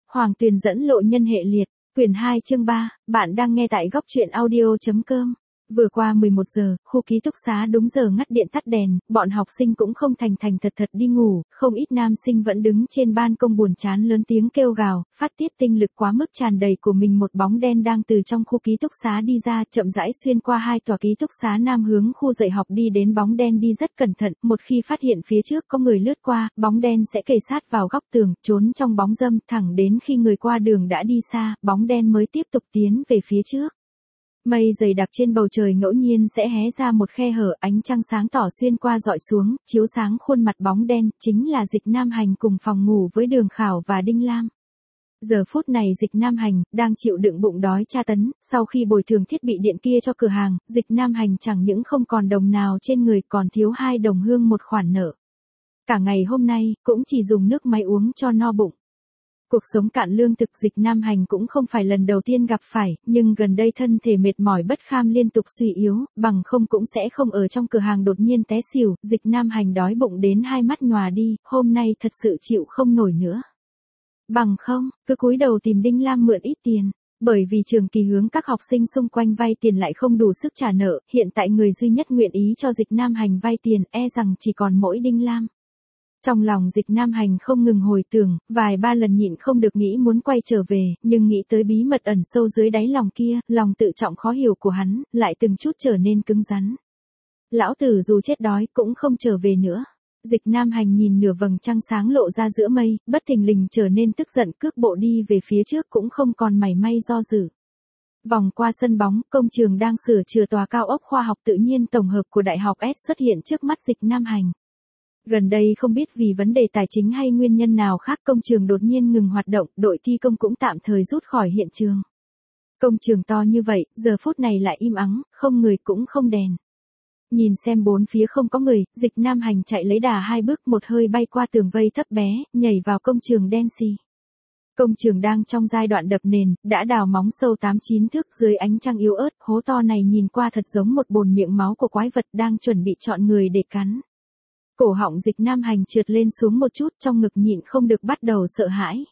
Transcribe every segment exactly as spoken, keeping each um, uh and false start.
Hoàng Tuyền dẫn lộ nhân hệ liệt, quyển hai chương ba, bạn đang nghe tại góc truyện audio.com. Vừa qua mười một giờ, khu ký túc xá đúng giờ ngắt điện tắt đèn, bọn học sinh cũng không thành thành thật thật đi ngủ, không ít nam sinh vẫn đứng trên ban công buồn chán lớn tiếng kêu gào, phát tiết tinh lực quá mức tràn đầy của mình. Một bóng đen đang từ trong khu ký túc xá đi ra, chậm rãi xuyên qua hai tòa ký túc xá nam hướng khu dạy học đi đến. Bóng đen đi rất cẩn thận, một khi phát hiện phía trước có người lướt qua, bóng đen sẽ kề sát vào góc tường, trốn trong bóng râm, thẳng đến khi người qua đường đã đi xa, bóng đen mới tiếp tục tiến về phía trước. Mây dày đặc trên bầu trời ngẫu nhiên sẽ hé ra một khe hở, ánh trăng sáng tỏ xuyên qua dọi xuống, chiếu sáng khuôn mặt bóng đen, chính là Dịch Nam Hành cùng phòng ngủ với Đường Khảo và Đinh Lam. Giờ phút này Dịch Nam Hành đang chịu đựng bụng đói tra tấn, sau khi bồi thường thiết bị điện kia cho cửa hàng, Dịch Nam Hành chẳng những không còn đồng nào trên người còn thiếu hai đồng hương một khoản nợ. Cả ngày hôm nay, cũng chỉ dùng nước máy uống cho no bụng. Cuộc sống cạn lương thực Dịch Nam Hành cũng không phải lần đầu tiên gặp phải, nhưng gần đây thân thể mệt mỏi bất kham liên tục suy yếu, bằng không cũng sẽ không ở trong cửa hàng đột nhiên té xỉu. Dịch Nam Hành đói bụng đến hai mắt nhòa đi, hôm nay thật sự chịu không nổi nữa. Bằng không, cứ cúi đầu tìm Đinh Lam mượn ít tiền. Bởi vì trường kỳ hướng các học sinh xung quanh vay tiền lại không đủ sức trả nợ, hiện tại người duy nhất nguyện ý cho Dịch Nam Hành vay tiền e rằng chỉ còn mỗi Đinh Lam. Trong lòng Dịch Nam Hành không ngừng hồi tưởng, vài ba lần nhịn không được nghĩ muốn quay trở về, nhưng nghĩ tới bí mật ẩn sâu dưới đáy lòng kia, lòng tự trọng khó hiểu của hắn, lại từng chút trở nên cứng rắn. Lão tử dù chết đói cũng không trở về nữa. Dịch Nam Hành nhìn nửa vầng trăng sáng lộ ra giữa mây, bất thình lình trở nên tức giận, cước bộ đi về phía trước cũng không còn mảy may do dự. Vòng qua sân bóng, công trường đang sửa chữa tòa cao ốc khoa học tự nhiên tổng hợp của Đại học S xuất hiện trước mắt Dịch Nam Hành. Gần đây không biết vì vấn đề tài chính hay nguyên nhân nào khác, công trường đột nhiên ngừng hoạt động, đội thi công cũng tạm thời rút khỏi hiện trường. Công trường to như vậy, giờ phút này lại im ắng, không người cũng không đèn. Nhìn xem bốn phía không có người, Dịch Nam Hành chạy lấy đà hai bước, một hơi bay qua tường vây thấp bé, nhảy vào công trường đen xì. Công trường đang trong giai đoạn đập nền, đã đào móng sâu tám chín thước dưới ánh trăng yếu ớt, hố to này nhìn qua thật giống một bồn miệng máu của quái vật đang chuẩn bị chọn người để cắn. Cổ họng Dịch Nam Hành trượt lên xuống một chút, trong ngực nhịn không được bắt đầu sợ hãi.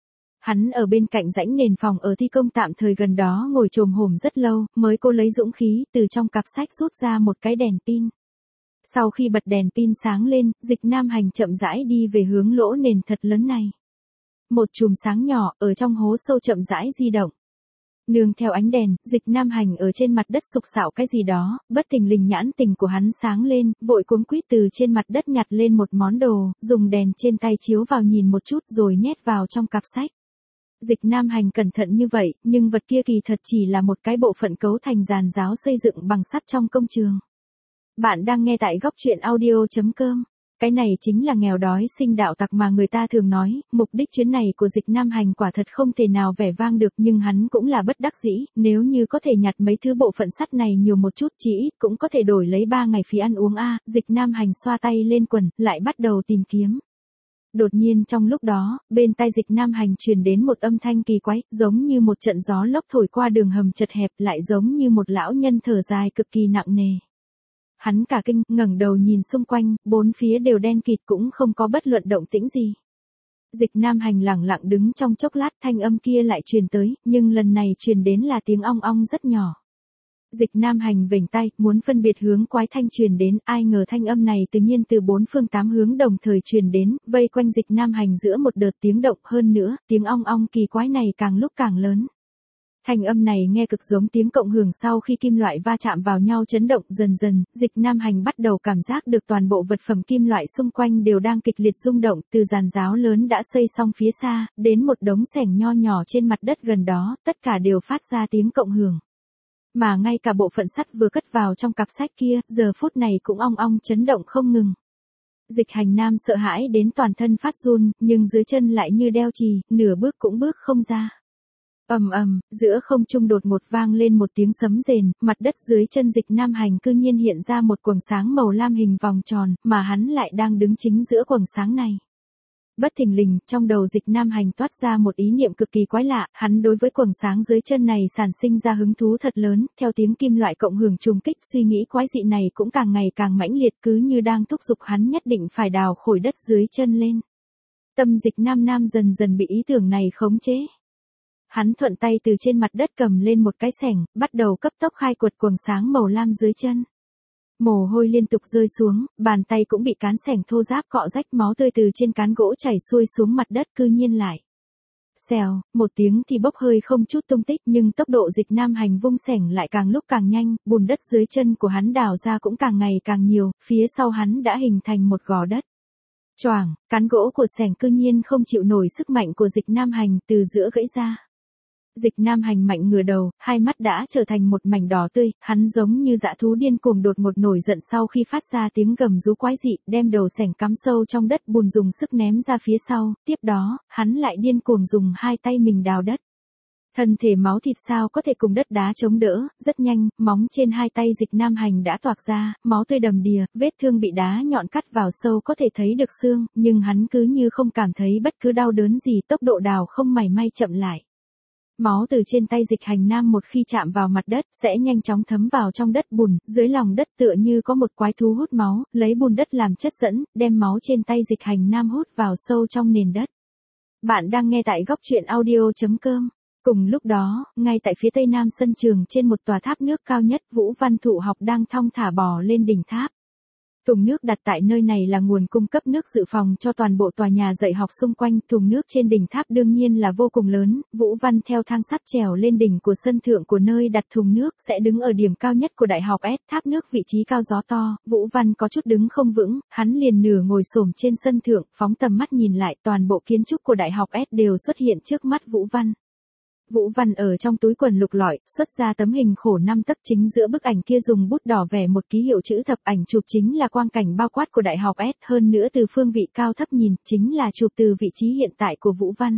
Hắn ở bên cạnh rãnh nền phòng ở thi công tạm thời gần đó ngồi chồm hổm rất lâu, mới cố lấy dũng khí từ trong cặp sách rút ra một cái đèn pin. Sau khi bật đèn pin sáng lên, Dịch Nam Hành chậm rãi đi về hướng lỗ nền thật lớn này. Một chùm sáng nhỏ ở trong hố sâu chậm rãi di động. Nương theo ánh đèn, Dịch Nam Hành ở trên mặt đất sục sạo cái gì đó, bất thình lình nhãn tình của hắn sáng lên, vội cuống quýt từ trên mặt đất nhặt lên một món đồ, dùng đèn trên tay chiếu vào nhìn một chút rồi nhét vào trong cặp sách. Dịch Nam Hành cẩn thận như vậy, nhưng vật kia kỳ thật chỉ là một cái bộ phận cấu thành giàn giáo xây dựng bằng sắt trong công trường. Bạn đang nghe tại góc truyện audio.com. Cái này chính là nghèo đói sinh đạo tặc mà người ta thường nói, mục đích chuyến này của Dịch Nam Hành quả thật không thể nào vẻ vang được, nhưng hắn cũng là bất đắc dĩ, nếu như có thể nhặt mấy thứ bộ phận sắt này nhiều một chút chí ít cũng có thể đổi lấy ba ngày phí ăn uống a. Dịch Nam Hành xoa tay lên quần, lại bắt đầu tìm kiếm. Đột nhiên trong lúc đó, bên tai Dịch Nam Hành truyền đến một âm thanh kỳ quái, giống như một trận gió lốc thổi qua đường hầm chật hẹp, lại giống như một lão nhân thở dài cực kỳ nặng nề. Hắn cả kinh, ngẩng đầu nhìn xung quanh, bốn phía đều đen kịt cũng không có bất luận động tĩnh gì. Dịch Nam Hành lặng lặng đứng trong chốc lát, thanh âm kia lại truyền tới, nhưng lần này truyền đến là tiếng ong ong rất nhỏ. Dịch Nam Hành vểnh tay, muốn phân biệt hướng quái thanh truyền đến, ai ngờ thanh âm này tự nhiên từ bốn phương tám hướng đồng thời truyền đến, vây quanh Dịch Nam Hành giữa một đợt tiếng động, hơn nữa, tiếng ong ong kỳ quái này càng lúc càng lớn. Thanh âm này nghe cực giống tiếng cộng hưởng sau khi kim loại va chạm vào nhau chấn động, dần dần, Dịch Nam Hành bắt đầu cảm giác được toàn bộ vật phẩm kim loại xung quanh đều đang kịch liệt rung động, từ giàn giáo lớn đã xây xong phía xa, đến một đống xẻng nho nhỏ trên mặt đất gần đó, tất cả đều phát ra tiếng cộng hưởng. Mà ngay cả bộ phận sắt vừa cất vào trong cặp sách kia, giờ phút này cũng ong ong chấn động không ngừng. Dịch Hành Nam sợ hãi đến toàn thân phát run, nhưng dưới chân lại như đeo chì, nửa bước cũng bước không ra. Ầm ầm, giữa không trung đột một vang lên một tiếng sấm rền, mặt đất dưới chân Dịch Nam Hành cư nhiên hiện ra một quầng sáng màu lam hình vòng tròn, mà hắn lại đang đứng chính giữa quầng sáng này. Bất thình lình, trong đầu Dịch Nam Hành toát ra một ý niệm cực kỳ quái lạ, hắn đối với quầng sáng dưới chân này sản sinh ra hứng thú thật lớn, theo tiếng kim loại cộng hưởng trùng kích, suy nghĩ quái dị này cũng càng ngày càng mãnh liệt, cứ như đang thúc giục hắn nhất định phải đào khối đất dưới chân lên. Tâm Dịch Nam Nam dần dần bị ý tưởng này khống chế. Hắn thuận tay từ trên mặt đất cầm lên một cái xẻng, bắt đầu cấp tốc khai quật quầng sáng màu lam dưới chân. Mồ hôi liên tục rơi xuống, bàn tay cũng bị cán xẻng thô ráp cọ rách, máu tươi từ trên cán gỗ chảy xuôi xuống mặt đất cư nhiên lại. Xèo, một tiếng thì bốc hơi không chút tung tích, nhưng tốc độ Dịch Nam Hành vung xẻng lại càng lúc càng nhanh, bùn đất dưới chân của hắn đào ra cũng càng ngày càng nhiều, phía sau hắn đã hình thành một gò đất. Choảng, cán gỗ của xẻng cư nhiên không chịu nổi sức mạnh của Dịch Nam Hành, từ giữa gãy ra. Dịch Nam Hành mạnh ngửa đầu, hai mắt đã trở thành một mảnh đỏ tươi, hắn giống như dã thú điên cuồng đột ngột nổi giận sau khi phát ra tiếng gầm rú quái dị, đem đầu xẻng cắm sâu trong đất bùn dùng sức ném ra phía sau, tiếp đó, hắn lại điên cuồng dùng hai tay mình đào đất. Thân thể máu thịt sao có thể cùng đất đá chống đỡ, rất nhanh, móng trên hai tay Dịch Nam Hành đã toạc ra, máu tươi đầm đìa, vết thương bị đá nhọn cắt vào sâu có thể thấy được xương, nhưng hắn cứ như không cảm thấy bất cứ đau đớn gì, tốc độ đào không mảy may chậm lại. Máu từ trên tay Dịch Hành Nam một khi chạm vào mặt đất, sẽ nhanh chóng thấm vào trong đất bùn, dưới lòng đất tựa như có một quái thú hút máu, lấy bùn đất làm chất dẫn, đem máu trên tay Dịch Hành Nam hút vào sâu trong nền đất. Bạn đang nghe tại góc truyện audio chấm com. Cùng lúc đó, ngay tại phía tây nam sân trường trên một tòa tháp nước cao nhất, Vũ Văn Thụ Học đang thong thả bò lên đỉnh tháp. Thùng nước đặt tại nơi này là nguồn cung cấp nước dự phòng cho toàn bộ tòa nhà dạy học xung quanh. Thùng nước trên đỉnh tháp đương nhiên là vô cùng lớn, Vũ Văn theo thang sắt trèo lên đỉnh của sân thượng của nơi đặt thùng nước, sẽ đứng ở điểm cao nhất của đại học S. Tháp nước vị trí cao gió to, Vũ Văn có chút đứng không vững, hắn liền nửa ngồi xổm trên sân thượng, phóng tầm mắt nhìn lại, toàn bộ kiến trúc của đại học S đều xuất hiện trước mắt Vũ Văn. Vũ Văn ở trong túi quần lục lọi, xuất ra tấm hình khổ năm tấc, chính giữa bức ảnh kia dùng bút đỏ vẽ một ký hiệu chữ thập, ảnh chụp chính là quang cảnh bao quát của đại học S, hơn nữa từ phương vị cao thấp nhìn, chính là chụp từ vị trí hiện tại của Vũ Văn.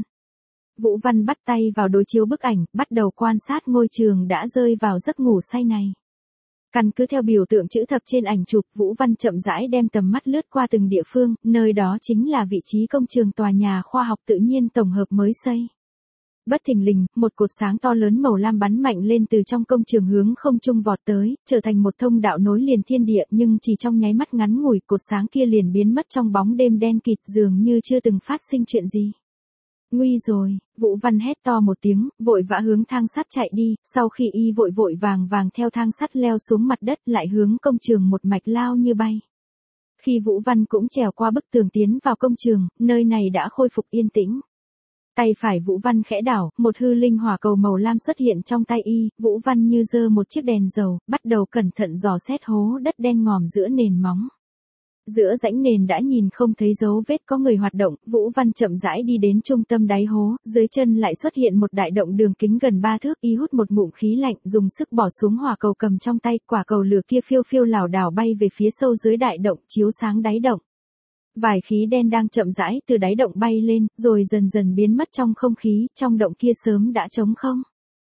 Vũ Văn bắt tay vào đối chiếu bức ảnh, bắt đầu quan sát ngôi trường đã rơi vào giấc ngủ say này. Căn cứ theo biểu tượng chữ thập trên ảnh chụp, Vũ Văn chậm rãi đem tầm mắt lướt qua từng địa phương, nơi đó chính là vị trí công trường tòa nhà khoa học tự nhiên tổng hợp mới xây. Bất thình lình, một cột sáng to lớn màu lam bắn mạnh lên từ trong công trường hướng không trung vọt tới, trở thành một thông đạo nối liền thiên địa, nhưng chỉ trong nháy mắt ngắn ngủi, cột sáng kia liền biến mất trong bóng đêm đen kịt, dường như chưa từng phát sinh chuyện gì. Nguy rồi, Vũ Văn hét to một tiếng, vội vã hướng thang sắt chạy đi, sau khi y vội vội vàng vàng theo thang sắt leo xuống mặt đất, lại hướng công trường một mạch lao như bay. Khi Vũ Văn cũng trèo qua bức tường tiến vào công trường, nơi này đã khôi phục yên tĩnh. Tay phải Vũ Văn khẽ đảo, một hư linh hỏa cầu màu lam xuất hiện trong tay y, Vũ Văn như giơ một chiếc đèn dầu, bắt đầu cẩn thận dò xét hố đất đen ngòm giữa nền móng. Giữa rãnh nền đã nhìn không thấy dấu vết có người hoạt động, Vũ Văn chậm rãi đi đến trung tâm đáy hố, dưới chân lại xuất hiện một đại động đường kính gần ba thước, y hút một ngụm khí lạnh, dùng sức bỏ xuống hỏa cầu cầm trong tay, quả cầu lửa kia phiêu phiêu lảo đảo bay về phía sâu dưới đại động, chiếu sáng đáy động. Vài khí đen đang chậm rãi từ đáy động bay lên, rồi dần dần biến mất trong không khí, trong động kia sớm đã trống không.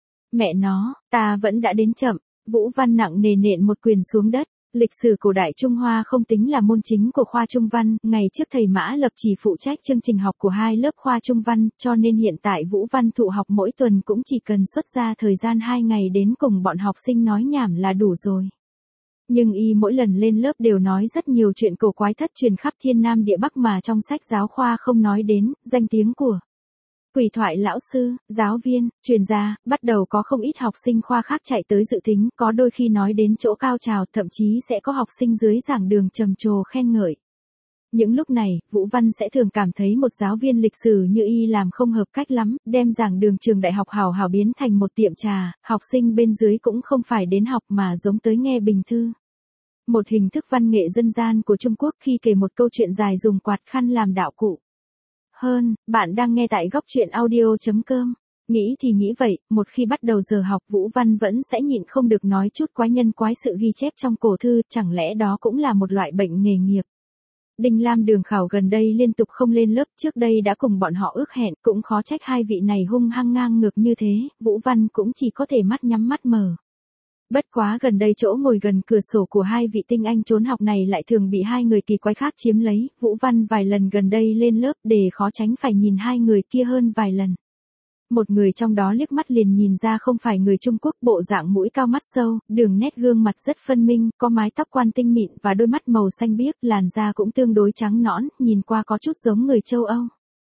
Mẹ nó, ta vẫn đã đến chậm, Vũ Văn nặng nề nện một quyền xuống đất. Lịch sử cổ đại Trung Hoa không tính là môn chính của khoa Trung Văn, ngày trước thầy Mã Lập chỉ phụ trách chương trình học của hai lớp khoa Trung Văn, cho nên hiện tại Vũ Văn Thụ Học mỗi tuần cũng chỉ cần xuất ra thời gian hai ngày đến cùng bọn học sinh nói nhảm là đủ rồi. Nhưng y mỗi lần lên lớp đều nói rất nhiều chuyện cổ quái thất truyền khắp thiên nam địa bắc mà trong sách giáo khoa không nói đến, danh tiếng của quỷ thoại lão sư, giáo viên, truyền gia, bắt đầu có không ít học sinh khoa khác chạy tới dự tính, có đôi khi nói đến chỗ cao trào, thậm chí sẽ có học sinh dưới giảng đường trầm trồ khen ngợi. Những lúc này, Vũ Văn sẽ thường cảm thấy một giáo viên lịch sử như y làm không hợp cách lắm, đem giảng đường trường đại học hào hào biến thành một tiệm trà, học sinh bên dưới cũng không phải đến học mà giống tới nghe bình thư. Một hình thức văn nghệ dân gian của Trung Quốc khi kể một câu chuyện dài dùng quạt khăn làm đạo cụ. Hơn, bạn đang nghe tại góc truyện audio chấm com. Nghĩ thì nghĩ vậy, một khi bắt đầu giờ học Vũ Văn vẫn sẽ nhịn không được nói chút quái nhân quái sự ghi chép trong cổ thư, chẳng lẽ đó cũng là một loại bệnh nghề nghiệp. Đinh Lam Đường Khảo gần đây liên tục không lên lớp, trước đây đã cùng bọn họ ước hẹn, cũng khó trách hai vị này hung hăng ngang ngược như thế, Vũ Văn cũng chỉ có thể mắt nhắm mắt mở. Bất quá gần đây chỗ ngồi gần cửa sổ của hai vị tinh anh trốn học này lại thường bị hai người kỳ quái khác chiếm lấy, Vũ Văn vài lần gần đây lên lớp để khó tránh phải nhìn hai người kia hơn vài lần. Một người trong đó liếc mắt liền nhìn ra không phải người Trung Quốc, bộ dạng mũi cao mắt sâu, đường nét gương mặt rất phân minh, có mái tóc quan tinh mịn và đôi mắt màu xanh biếc, làn da cũng tương đối trắng nõn, nhìn qua có chút giống người châu Âu.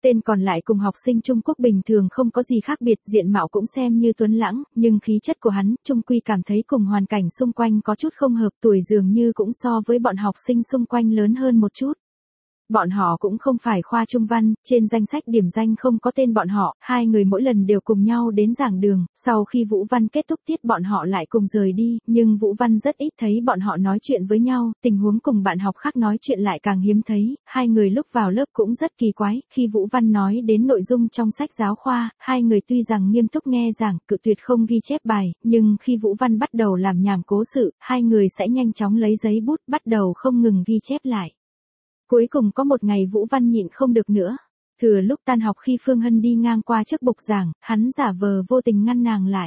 Tên còn lại cùng học sinh Trung Quốc bình thường không có gì khác biệt, diện mạo cũng xem như tuấn lãng, nhưng khí chất của hắn, trung quy cảm thấy cùng hoàn cảnh xung quanh có chút không hợp, tuổi dường như cũng so với bọn học sinh xung quanh lớn hơn một chút. Bọn họ cũng không phải khoa trung văn, trên danh sách điểm danh không có tên bọn họ, hai người mỗi lần đều cùng nhau đến giảng đường, sau khi Vũ Văn kết thúc tiết bọn họ lại cùng rời đi, nhưng Vũ Văn rất ít thấy bọn họ nói chuyện với nhau, tình huống cùng bạn học khác nói chuyện lại càng hiếm thấy, hai người lúc vào lớp cũng rất kỳ quái, khi Vũ Văn nói đến nội dung trong sách giáo khoa, hai người tuy rằng nghiêm túc nghe giảng, cự tuyệt không ghi chép bài, nhưng khi Vũ Văn bắt đầu làm nhảm cố sự, hai người sẽ nhanh chóng lấy giấy bút bắt đầu không ngừng ghi chép lại. Cuối cùng có một ngày Vũ Văn nhịn không được nữa. Thừa lúc tan học khi Phương Hân đi ngang qua trước bục giảng, hắn giả vờ vô tình ngăn nàng lại.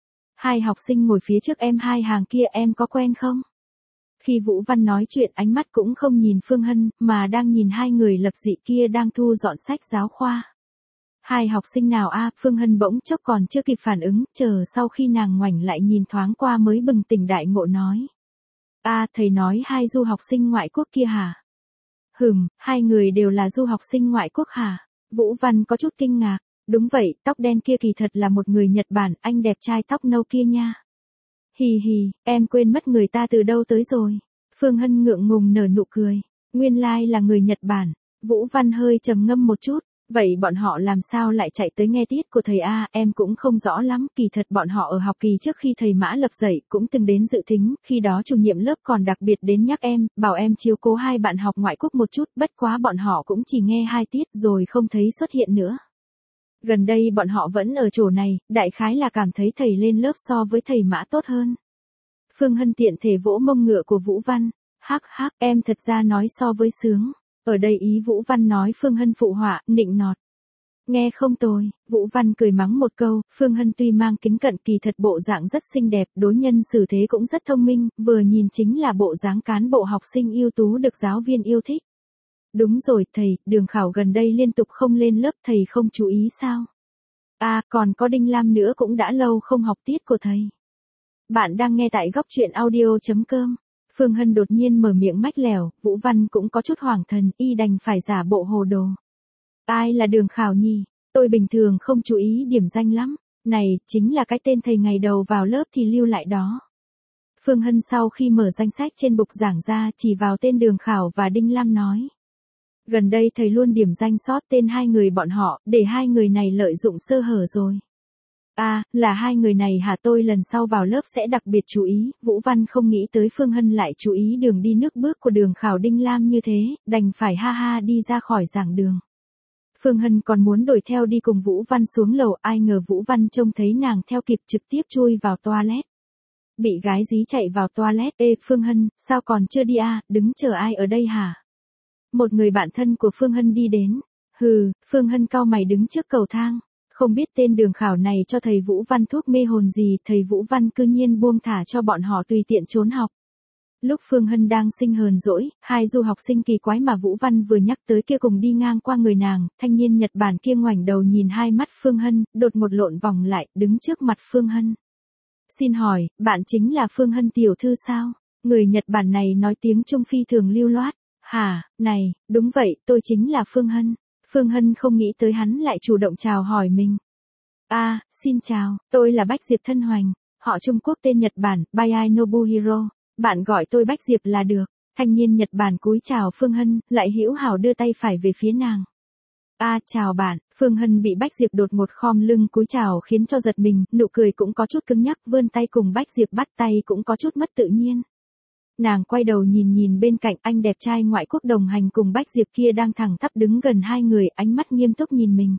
Hai học sinh ngồi phía trước em hai hàng kia em có quen không? Khi Vũ Văn nói chuyện ánh mắt cũng không nhìn Phương Hân, mà đang nhìn hai người lập dị kia đang thu dọn sách giáo khoa. Hai học sinh nào a? Phương Hân bỗng chốc còn chưa kịp phản ứng, chờ sau khi nàng ngoảnh lại nhìn thoáng qua mới bừng tỉnh đại ngộ nói. A, thầy nói hai du học sinh ngoại quốc kia hả? Hừm, hai người đều là du học sinh ngoại quốc hả? Vũ Văn có chút kinh ngạc. Đúng vậy, tóc đen kia kỳ thật là một người Nhật Bản, anh đẹp trai tóc nâu kia nha. Hì hì, em quên mất người ta từ đâu tới rồi. Phương Hân ngượng ngùng nở nụ cười. Nguyên lai là người Nhật Bản. Vũ Văn hơi trầm ngâm một chút. Vậy bọn họ làm sao lại chạy tới nghe tiết của thầy A, em cũng không rõ lắm, kỳ thật bọn họ ở học kỳ trước khi thầy Mã Lập dạy cũng từng đến dự thính, khi đó chủ nhiệm lớp còn đặc biệt đến nhắc em, bảo em chiếu cố hai bạn học ngoại quốc một chút, bất quá bọn họ cũng chỉ nghe hai tiết rồi không thấy xuất hiện nữa. Gần đây bọn họ vẫn ở chỗ này, đại khái là cảm thấy thầy lên lớp so với thầy Mã tốt hơn. Phương Hân tiện thể vỗ mông ngựa của Vũ Văn, hắc hắc, em thật ra nói so với sướng. Ở đây ý Vũ Văn nói Phương Hân phụ họa, nịnh nọt. Nghe không tồi, Vũ Văn cười mắng một câu, Phương Hân tuy mang kính cận kỳ thật bộ dạng rất xinh đẹp, đối nhân xử thế cũng rất thông minh, vừa nhìn chính là bộ dáng cán bộ học sinh ưu tú được giáo viên yêu thích. Đúng rồi, thầy, đường khảo gần đây liên tục không lên lớp, thầy không chú ý sao? À, còn có Đinh Lam nữa cũng đã lâu không học tiết của thầy. Bạn đang nghe tại góc truyện audio chấm com. Phương Hân đột nhiên mở miệng mách lèo, Vũ Văn cũng có chút hoảng thần, y đành phải giả bộ hồ đồ. Ai là đường khảo nhỉ? Tôi bình thường không chú ý điểm danh lắm. Này, chính là cái tên thầy ngày đầu vào lớp thì lưu lại đó. Phương Hân sau khi mở danh sách trên bục giảng ra chỉ vào tên đường khảo và Đinh Lam nói. Gần đây thầy luôn điểm danh sót tên hai người bọn họ, để hai người này lợi dụng sơ hở rồi. À, là hai người này hả, tôi lần sau vào lớp sẽ đặc biệt chú ý, Vũ Văn không nghĩ tới Phương Hân lại chú ý đường đi nước bước của đường khảo Đinh Lam như thế, đành phải ha ha đi ra khỏi giảng đường. Phương Hân còn muốn đuổi theo đi cùng Vũ Văn xuống lầu, ai ngờ Vũ Văn trông thấy nàng theo kịp trực tiếp chui vào toilet. Bị gái dí chạy vào toilet, ê Phương Hân, sao còn chưa đi à, đứng chờ ai ở đây hả? Một người bạn thân của Phương Hân đi đến, hừ, Phương Hân cau mày đứng trước cầu thang. Không biết tên đường khảo này cho thầy Vũ Văn thuốc mê hồn gì, thầy Vũ Văn cư nhiên buông thả cho bọn họ tùy tiện trốn học. Lúc Phương Hân đang sinh hờn dỗi, hai du học sinh kỳ quái mà Vũ Văn vừa nhắc tới kia cùng đi ngang qua người nàng, thanh niên Nhật Bản kia ngoảnh đầu nhìn hai mắt Phương Hân, đột một lộn vòng lại, đứng trước mặt Phương Hân. Xin hỏi, bạn chính là Phương Hân tiểu thư sao? Người Nhật Bản này nói tiếng Trung phi thường lưu loát. Hả, này, đúng vậy, tôi chính là Phương Hân. Phương Hân không nghĩ tới hắn lại chủ động chào hỏi mình. À, xin chào, tôi là Bách Diệp Thân Hoành, họ Trung Quốc tên Nhật Bản, Bai Nobuhiro, bạn gọi tôi Bách Diệp là được. Thanh niên Nhật Bản cúi chào Phương Hân, lại hữu hảo đưa tay phải về phía nàng. À, chào bạn, Phương Hân bị Bách Diệp đột một khom lưng cúi chào khiến cho giật mình, nụ cười cũng có chút cứng nhắc, vươn tay cùng Bách Diệp bắt tay cũng có chút mất tự nhiên. Nàng quay đầu nhìn nhìn bên cạnh anh đẹp trai ngoại quốc đồng hành cùng Bách Diệp kia đang thẳng thắp đứng gần hai người, ánh mắt nghiêm túc nhìn mình.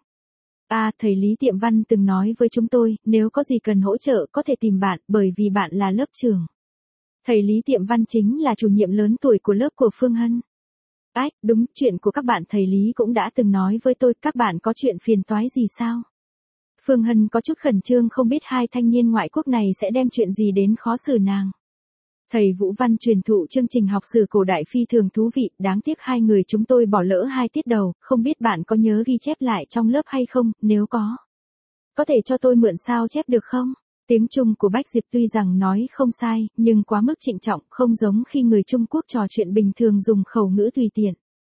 À, thầy Lý Tiệm Văn từng nói với chúng tôi, nếu có gì cần hỗ trợ có thể tìm bạn, bởi vì bạn là lớp trưởng. Thầy Lý Tiệm Văn chính là chủ nhiệm lớn tuổi của lớp của Phương Hân. Ách, đúng, chuyện của các bạn thầy Lý cũng đã từng nói với tôi, các bạn có chuyện phiền toái gì sao? Phương Hân có chút khẩn trương không biết hai thanh niên ngoại quốc này sẽ đem chuyện gì đến khó xử nàng. Thầy Vũ Văn truyền thụ chương trình học sử cổ đại phi thường thú vị, đáng tiếc hai người chúng tôi bỏ lỡ hai tiết đầu, không biết bạn có nhớ ghi chép lại trong lớp hay không, nếu có. Có thể cho tôi mượn sao chép được không? Tiếng Trung của Bách Diệp tuy rằng nói không sai, nhưng quá mức trịnh trọng, không giống khi người Trung Quốc trò chuyện bình thường dùng khẩu ngữ tùy tiện.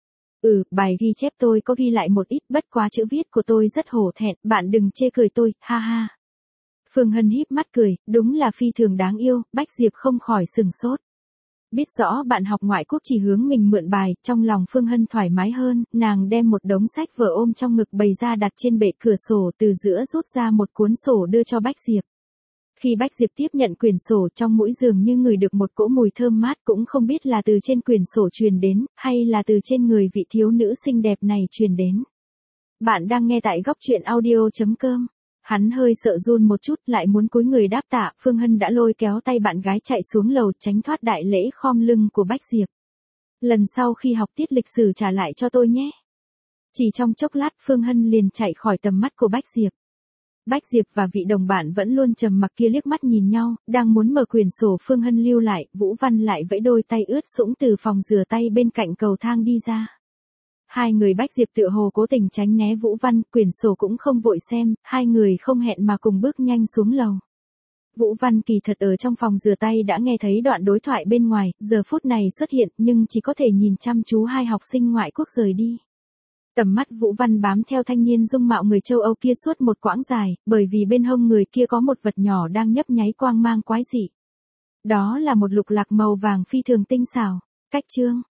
Ừ, bài ghi chép tôi có ghi lại một ít, bất quá chữ viết của tôi rất hổ thẹn, bạn đừng chê cười tôi, ha ha. Phương Hân híp mắt cười, đúng là phi thường đáng yêu, Bách Diệp không khỏi sừng sốt. Biết rõ bạn học ngoại quốc chỉ hướng mình mượn bài, trong lòng Phương Hân thoải mái hơn, nàng đem một đống sách vở ôm trong ngực bày ra đặt trên bệ cửa sổ, từ giữa rút ra một cuốn sổ đưa cho Bách Diệp. Khi Bách Diệp tiếp nhận quyển sổ, trong mũi dường như ngửi được một cỗ mùi thơm mát, cũng không biết là từ trên quyển sổ truyền đến, hay là từ trên người vị thiếu nữ xinh đẹp này truyền đến. Bạn đang nghe tại góc truyện audio.com. Hắn hơi sợ run một chút, lại muốn cúi người đáp tạ, Phương Hân đã lôi kéo tay bạn gái chạy xuống lầu, tránh thoát đại lễ khom lưng của Bách Diệp. Lần sau khi học tiết lịch sử trả lại cho tôi nhé. Chỉ trong chốc lát Phương Hân liền chạy khỏi tầm mắt của Bách Diệp. Bách Diệp và vị đồng bạn vẫn luôn trầm mặc kia liếc mắt nhìn nhau, đang muốn mở quyển sổ Phương Hân lưu lại, Vũ Văn lại vẫy đôi tay ướt sũng từ phòng rửa tay bên cạnh cầu thang đi ra. Hai người Bách Diệp tựa hồ cố tình tránh né Vũ Văn, quyển sổ cũng không vội xem, hai người không hẹn mà cùng bước nhanh xuống lầu. Vũ Văn kỳ thật ở trong phòng rửa tay đã nghe thấy đoạn đối thoại bên ngoài, giờ phút này xuất hiện nhưng chỉ có thể nhìn chăm chú hai học sinh ngoại quốc rời đi. Tầm mắt Vũ Văn bám theo thanh niên dung mạo người châu Âu kia suốt một quãng dài, bởi vì bên hông người kia có một vật nhỏ đang nhấp nháy quang mang quái dị. Đó là một lục lạc màu vàng phi thường tinh xảo. Cách chương